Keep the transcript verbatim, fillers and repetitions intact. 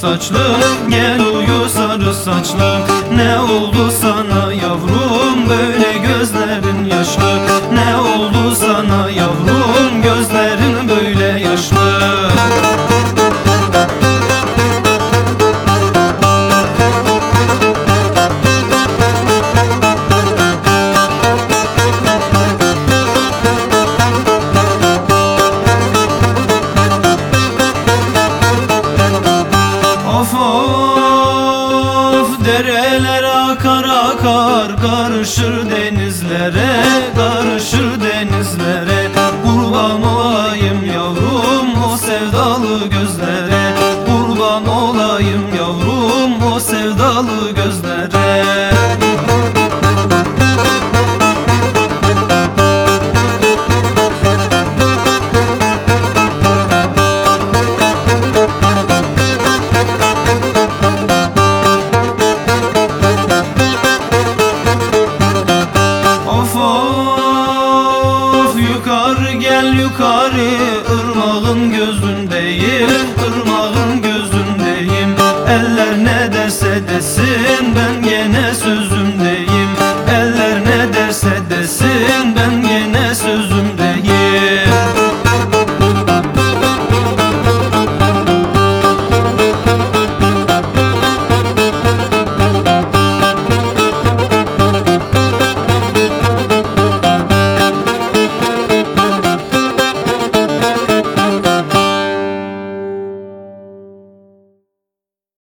saçlı, gel uyu sarı saçlı. Ne oldu sana yavrum, böyle gözlerin yaşlı? Ne oldu sana yavrum, gözlerin böyle yaşlı? Of of, dereler akar akar, karışır denizlere, karışır denizlere. Kurban olayım yavrum o sevdalı gözlere, kurban olayım yavrum o sevdalı gözlere. Gel yukarı, ırmağın gözündeyim, ırmağın gözündeyim. Eller ne derse desin, ben